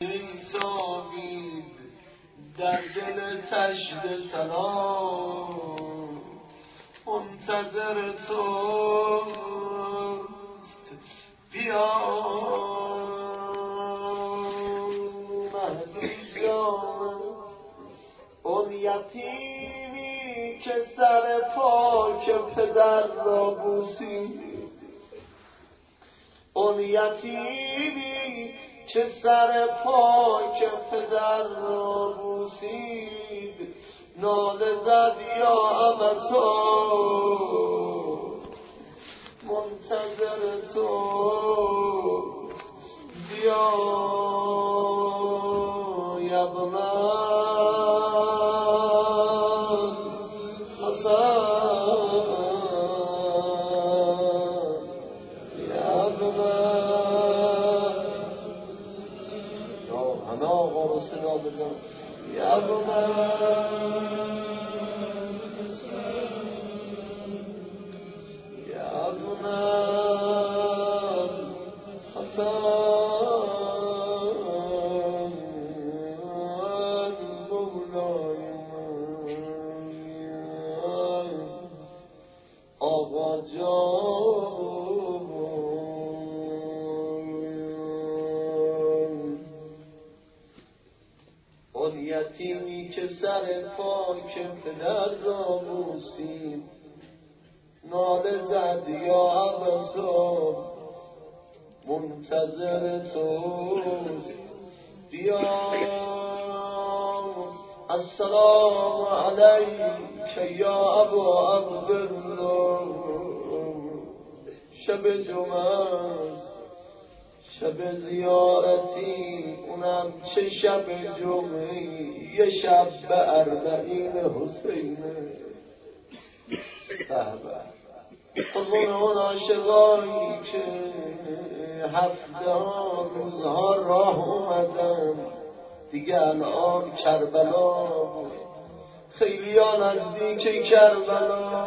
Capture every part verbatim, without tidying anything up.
تابید در دل تشت سلام منتظر توست بیا مهدی جان اون یتیمی که سر پاک پدر را بوسید اون یتیمی که سر پاک پدر را بوسید ناله زد یا امسا منتظر توست بیا یبنا يا يا آقا جان اون یتیمی که سر پاک پدر را بوسید ناله زد یا ابصار منتظر توست بیا السلام علیک یا ابا عبدالله شب جمعه شب زیارتی اونم چه شب جمعی یه شب به اربعین حسینه بهبه خودمون اون عاشقایی که هفته ها روزها راه اومدن دیگه الان کربلا خیلی ها نزدیک کربلا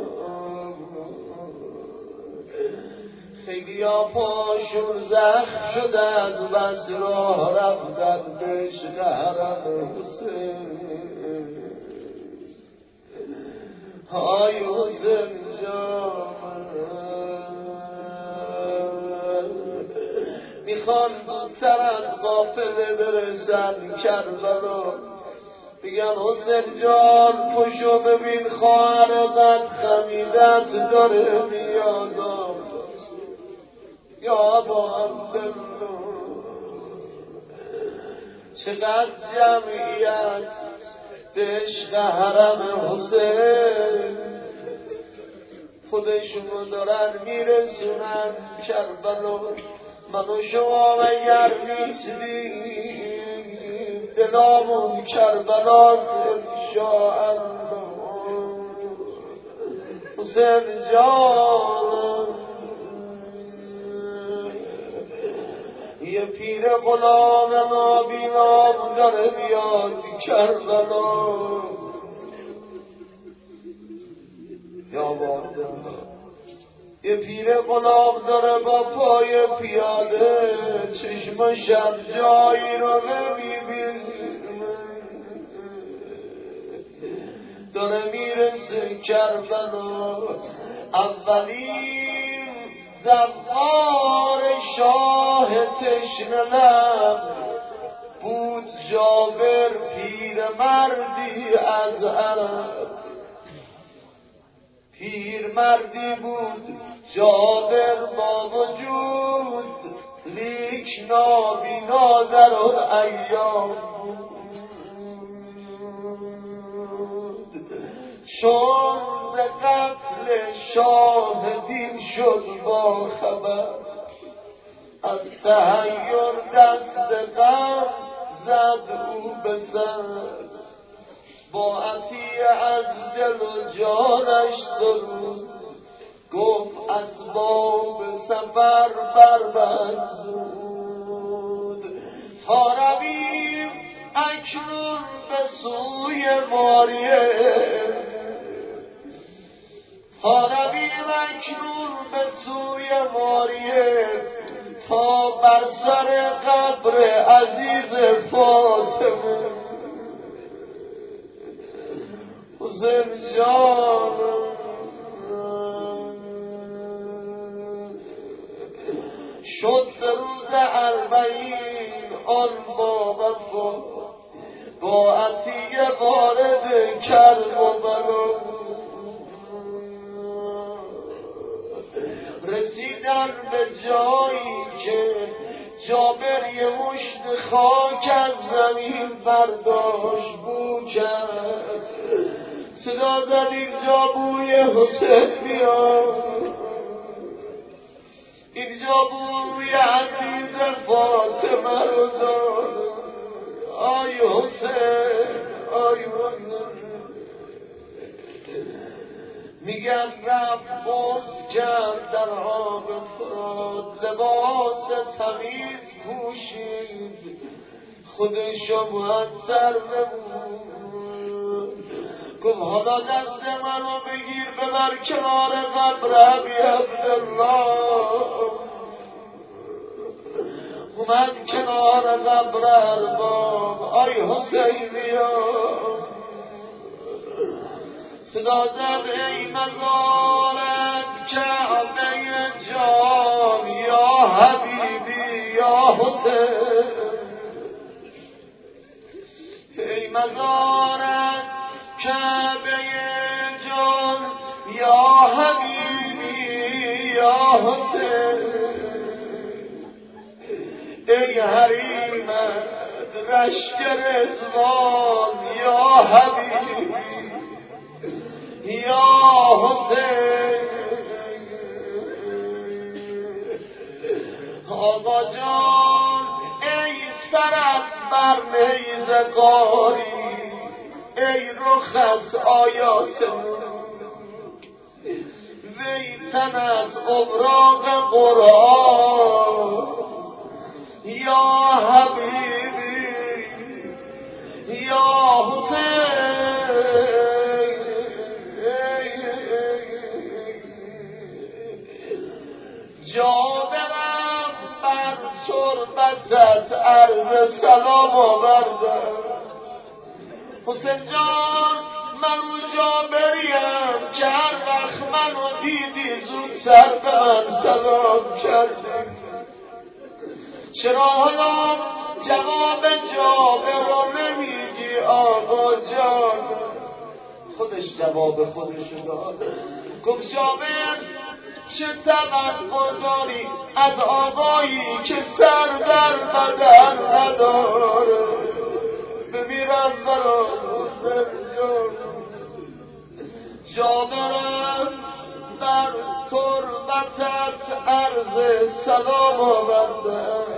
خیلی ها پاشون زخم شدن بس راه رفتن به عشق حرم حسین های حسین جان میخوان زودتر از قافله برسن کربلا میگن حسین جان پشو ببین خواهر قد خمیدت داره میاد یا با عبدالله چقدر جمعیت به عشق حرم حسین خودشونو دارن میرسونن کربلا من و شما اگر میسدیم دلامون کربلاست انشاءالله حسین جان یه پیر غلام نابینام داره بیاد کربلا یا بارده یه پیر غلام داره با پای پیاده چشم شب جایی رو نمیبینه داره میرسه کربلا اولین زوار شاه تشنه لب بود جابر پیر مردی از عرب پیر مردی بود جابر با وجود لیک نابینا در اون ایام بود چون به قتل شاه دین شد با خبر از تحیر دست غم زد او به سر با عطیه از دل و جانش سرود گفت اسباب سفر بربند زود تا رویم اکنون به سوی ماریه تا رویم اکنون به سوی ماریه تا بر سر قبر عزیز فاطمه حسین جان شد روز اربعین آن با وفا با عطیه وارد کرب و بلا رسیدن به جایی که جابر یه مشت خاک از زمین برداشت بو کرد صدا زد اینجا بوی حسین بیاد اینجا بوی عزیز فاطمه رو داد آی حسین آی حسین میگم رفت بوس کرد در آب فرات لباس تمیز پوشید خودشو مهتر نمود گفت حالا دست منو بگیر ببر کنار قبر ابی عبدالله اومد کنار قبر ارباب آی حسینیا صدا زد ای مزارت کعبه جان یا حبیبی یا حسین ای مزارت کعبه جان یا حبیبی یا حسین ای حریمت لشکر رضوان یا حبیبی یا حسین آقا جان ای سرت بر نیزه قاری ای رخت آیات وی تنت اوراق قرآن یا حبیبی یا حسین جابرم بر تربتت عرض سلام آوردم حسین جان من جابریم که هر وقت منو دیدی زودتر به من سلام کردی چرا حالا جواب جابر رو نمیگی آقا جان خودش جواب خودشو داد گفت جابر چه توقع داری از آقایی که سر در بدن نداره بمیرم برا حسین جان جابرم در تربتت عرض سلام آوردم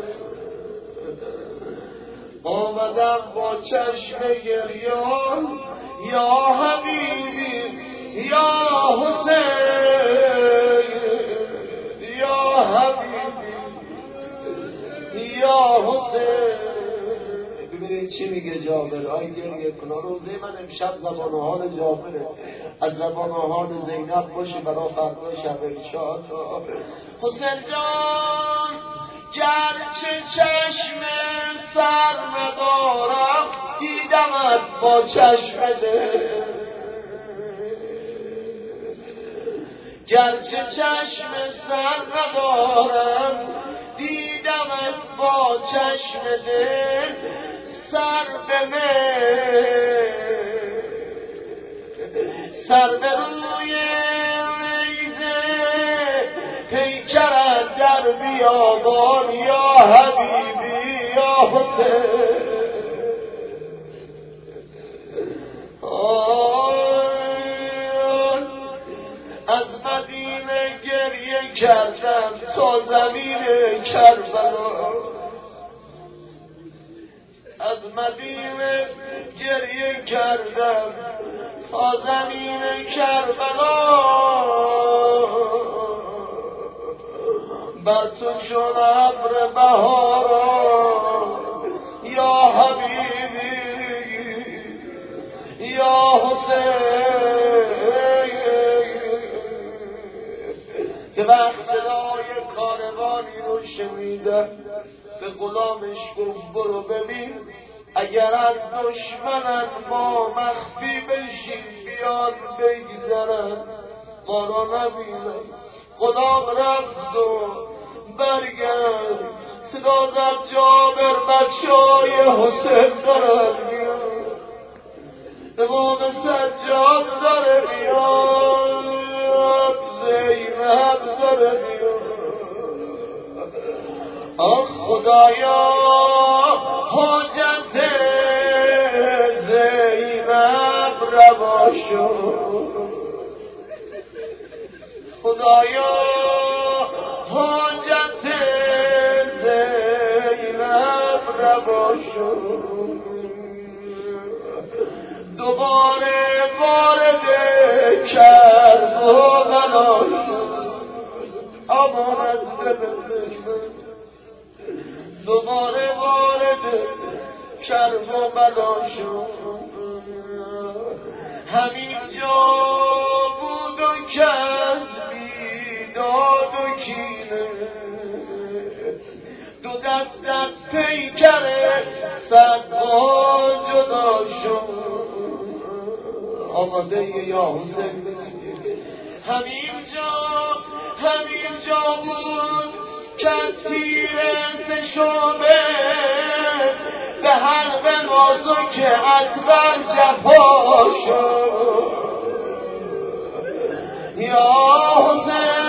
آمدم با چشم گریان یا حبیبی یا حسین یا حبیبی یا حسین ببینید چی میگه جابر آی گریه کنا روزه من امشب زبان و حال جابره از زبان و حال زینب باشه برا فردا شب انشاءالله حسین جان گرچه چشم سر ندارم دیدمت با چشم دل گرچه چشم سر ندارم دیدمت با چشم دل سر به من سر به روی ریزه پیکرت در بیابان یا حبیبی یا حسین از مدینه گریه کردم تا زمین کربلا از مدینه گریه کردم تا زمین کربلا بر تو شد ابر بهارا یا حبیبی یا حسین که وقت صدای کاروانی رو شنیده به غلامش گفت برو ببین اگر از دشمنن ما مخفی بشیم بیان بگذرن ما را نبینن. غلام رفت و برگرد صدا زد جابر بچه های حسین دارن میان، امام سجاد داره میان، زینب داره میان. آخ خدایا حاجت زینب روا شد، خدایا حاجت زینب روا شد. دوباره وارد کرب و بلا شد، امانت ببرد. دوباره وارد کرب و بلا شد، همین جا بود و کرد بیداد و کینه، دو دست از پیکر صدها جدا شد. آماده یا حسین همین جا همین جا بود که تیر شعبه به حلق نازک اکبر جفا شد. یا حسین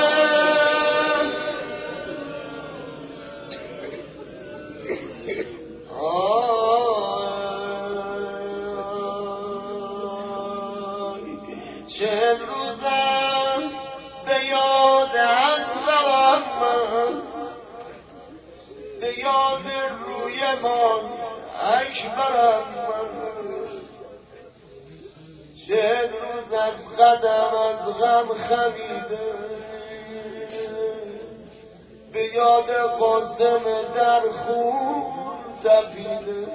چند روز است به یاد اکبرم من، به یاد روی من اکبرم من. چند روز از قدم از غم خمیده، به یاد قاسم در خون تپیده.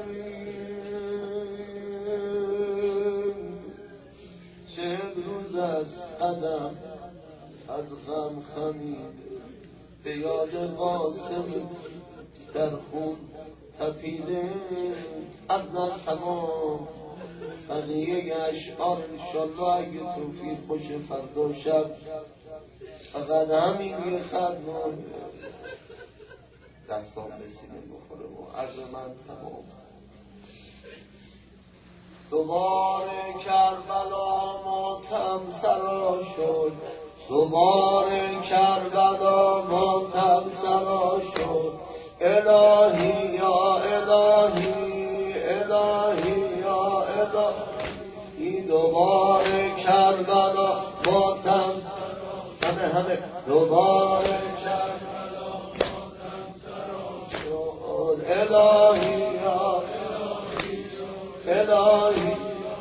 چند روز از قدم از غم خمیده، به یاد قاسم در خون تپیده. افضل تمام بقیه اشعار انشالله اگه توفیق باشه فردا شب فقط همین یه خط مانده دستان بسینه بخوره و عرض من تمام. دوباره کربلا ماتم سرا شد، دوباره کربلا ماتم سرا شد. الهی یا الهی الهی یا الهی دوباره کربلا ماتم همه همه دوباره کربلا ماتم سرا شد. الهی یا الهی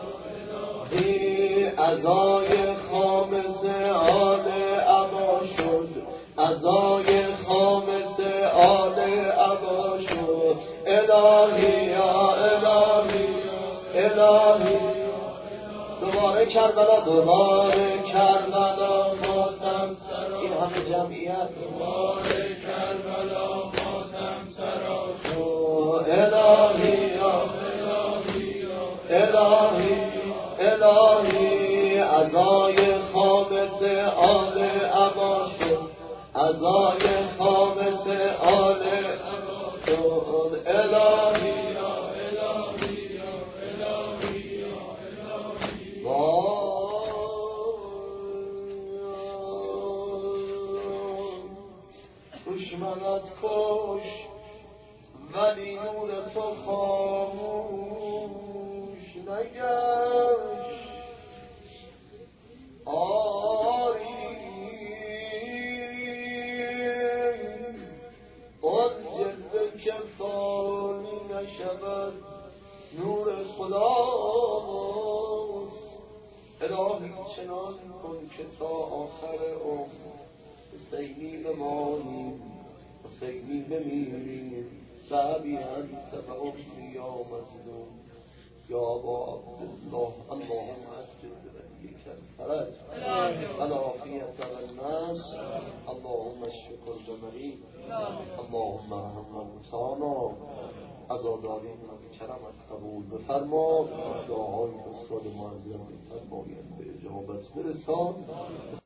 الهی عزای خامس آل عبا شد، عزای خامس آل عبا شد. الهی یا الهی الهی دوباره کربلا دوباره کربلا ماتم سرا. این همه جمعیت دوباره کربلا ماتم سرا شد. الهی یا الهی الهی عزای خامس آل عبا شد، عزای خامس آل عبا شد. الهی یا الهی یا الهی یا الهی دشمنت کش ولی نور تو خاموش نگشت. آری آن جلوه که فانی نشود نور خداست. الهی چنان کن که تا آخر عمر حسینی بمانیم حسینی بمیریم. شعبی انت و اختی یا مظلوم یا ابا عبدالله اللهم اسجد بنبیک الفرج العافیت والنصر اللهم اشف کل مریض اللهم ارحم موتانا عزادارین و کرمت قبول بفرما دعاهای استاد معظم بفرمایید به اجابت برسان.